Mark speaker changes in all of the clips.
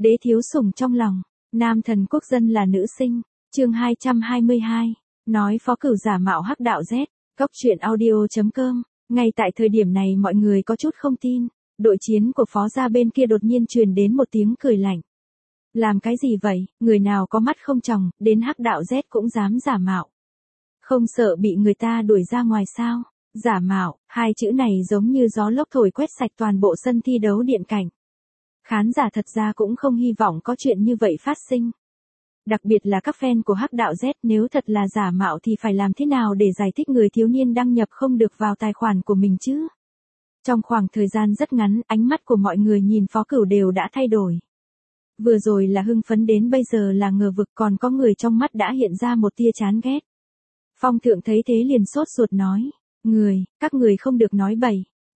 Speaker 1: Đế thiếu sủng trong lòng, nam thần quốc dân là nữ sinh, chương 222, nói phó cửu giả mạo hắc đạo Z, góc truyện audio.com, ngay tại thời điểm này mọi người có chút không tin, đội chiến của phó gia bên kia đột nhiên truyền đến một tiếng cười lạnh. Làm cái gì vậy, người nào có mắt không tròng, đến hắc đạo Z cũng dám giả mạo. Không sợ bị người ta đuổi ra ngoài sao? Giả mạo, hai chữ này giống như gió lốc thổi quét sạch toàn bộ sân thi đấu điện cảnh. Khán giả thật ra cũng không hy vọng có chuyện như vậy phát sinh. Đặc biệt là các fan của hắc đạo Z, nếu thật là giả mạo thì phải làm thế nào để giải thích người thiếu niên đăng nhập không được vào tài khoản của mình chứ? Trong khoảng thời gian rất ngắn, ánh mắt của mọi người nhìn phó cửu đều đã thay đổi. Vừa rồi là hưng phấn đến bây giờ là ngờ vực, còn có người trong mắt đã hiện ra một tia chán ghét. Phong thượng thấy thế liền sốt ruột nói, các người không được nói bậy,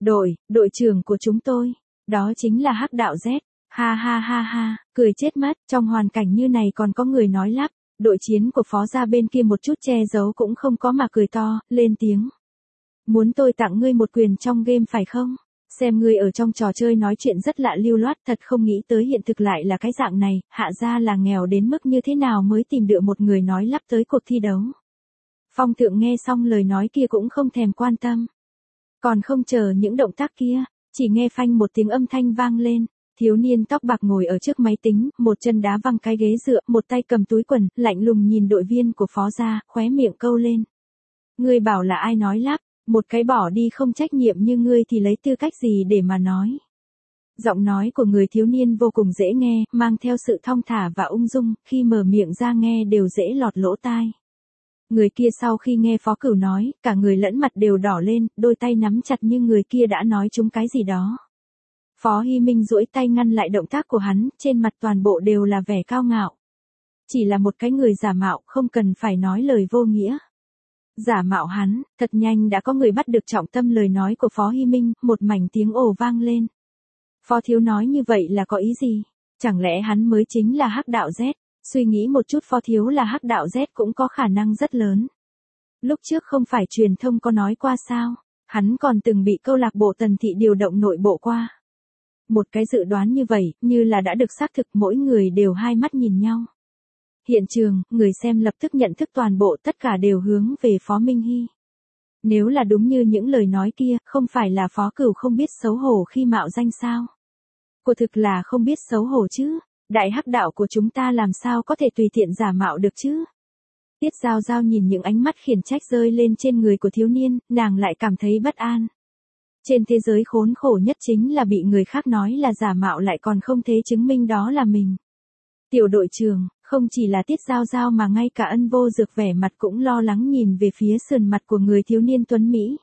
Speaker 1: đội trưởng của chúng tôi, đó chính là hắc đạo Z, ha ha ha ha, cười chết mất, trong hoàn cảnh như này còn có người nói lắp, đội chiến của phó gia bên kia một chút che giấu cũng không có mà cười to, lên tiếng. Muốn tôi tặng ngươi một quyền trong game phải không? Xem ngươi ở trong trò chơi nói chuyện rất lạ lưu loát, thật không nghĩ tới hiện thực lại là cái dạng này, hạ gia là nghèo đến mức như thế nào mới tìm được một người nói lắp tới cuộc thi đấu. Phong thượng nghe xong lời nói kia cũng không thèm quan tâm. Còn không chờ những động tác kia, chỉ nghe phanh một tiếng âm thanh vang lên, thiếu niên tóc bạc ngồi ở trước máy tính, một chân đá văng cái ghế dựa, một tay cầm túi quần, lạnh lùng nhìn đội viên của phó gia, khóe miệng câu lên. Ngươi bảo là ai nói lắp, một cái bỏ đi không trách nhiệm như ngươi thì lấy tư cách gì để mà nói. Giọng nói của người thiếu niên vô cùng dễ nghe, mang theo sự thong thả và ung dung, khi mở miệng ra nghe đều dễ lọt lỗ tai. Người kia sau khi nghe phó cửu nói, cả người lẫn mặt đều đỏ lên, đôi tay nắm chặt như người kia đã nói trúng cái gì đó. Phó Hy Minh duỗi tay ngăn lại động tác của hắn, trên mặt toàn bộ đều là vẻ cao ngạo. Chỉ là một cái người giả mạo, không cần phải nói lời vô nghĩa. Giả mạo hắn, thật nhanh đã có người bắt được trọng tâm lời nói của Phó Hy Minh, một mảnh tiếng ồ vang lên. Phó thiếu nói như vậy là có ý gì? Chẳng lẽ hắn mới chính là hắc đạo Z? Suy nghĩ một chút, phó thiếu là hắc đạo Z cũng có khả năng rất lớn. Lúc trước không phải truyền thông có nói qua sao? Hắn còn từng bị câu lạc bộ Tần Thị điều động nội bộ qua. Một cái dự đoán như vậy, như là đã được xác thực, mỗi người đều hai mắt nhìn nhau. Hiện trường, người xem lập tức nhận thức toàn bộ, tất cả đều hướng về Phó Minh Hy. Nếu là đúng như những lời nói kia, không phải là phó cửu không biết xấu hổ khi mạo danh sao? Cô thực là không biết xấu hổ chứ, đại hắc đạo của chúng ta làm sao có thể tùy tiện giả mạo được chứ? Tiết Giao Giao nhìn những ánh mắt khiển trách rơi lên trên người của thiếu niên, nàng lại cảm thấy bất an. Trên thế giới khốn khổ nhất chính là bị người khác nói là giả mạo lại còn không thể chứng minh đó là mình. Tiểu đội trưởng, không chỉ là Tiết Giao Giao mà ngay cả Ân Vô Dược vẻ mặt cũng lo lắng nhìn về phía sườn mặt của người thiếu niên tuấn Mỹ.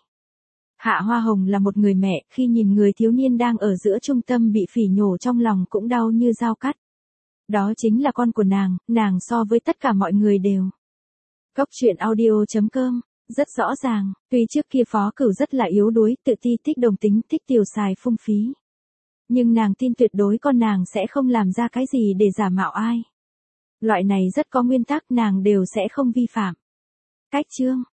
Speaker 1: Hạ Hoa Hồng là một người mẹ, khi nhìn người thiếu niên đang ở giữa trung tâm bị phỉ nhổ trong lòng cũng đau như dao cắt. Đó chính là con của nàng so với tất cả mọi người đều. Góc truyện audio.com, rất rõ ràng, tuy trước kia phó cửu rất là yếu đuối, tự ti, thích đồng tính, thích tiêu xài phung phí. Nhưng nàng tin tuyệt đối con nàng sẽ không làm ra cái gì để giả mạo ai. Loại này rất có nguyên tắc, nàng đều sẽ không vi phạm. Cách chương,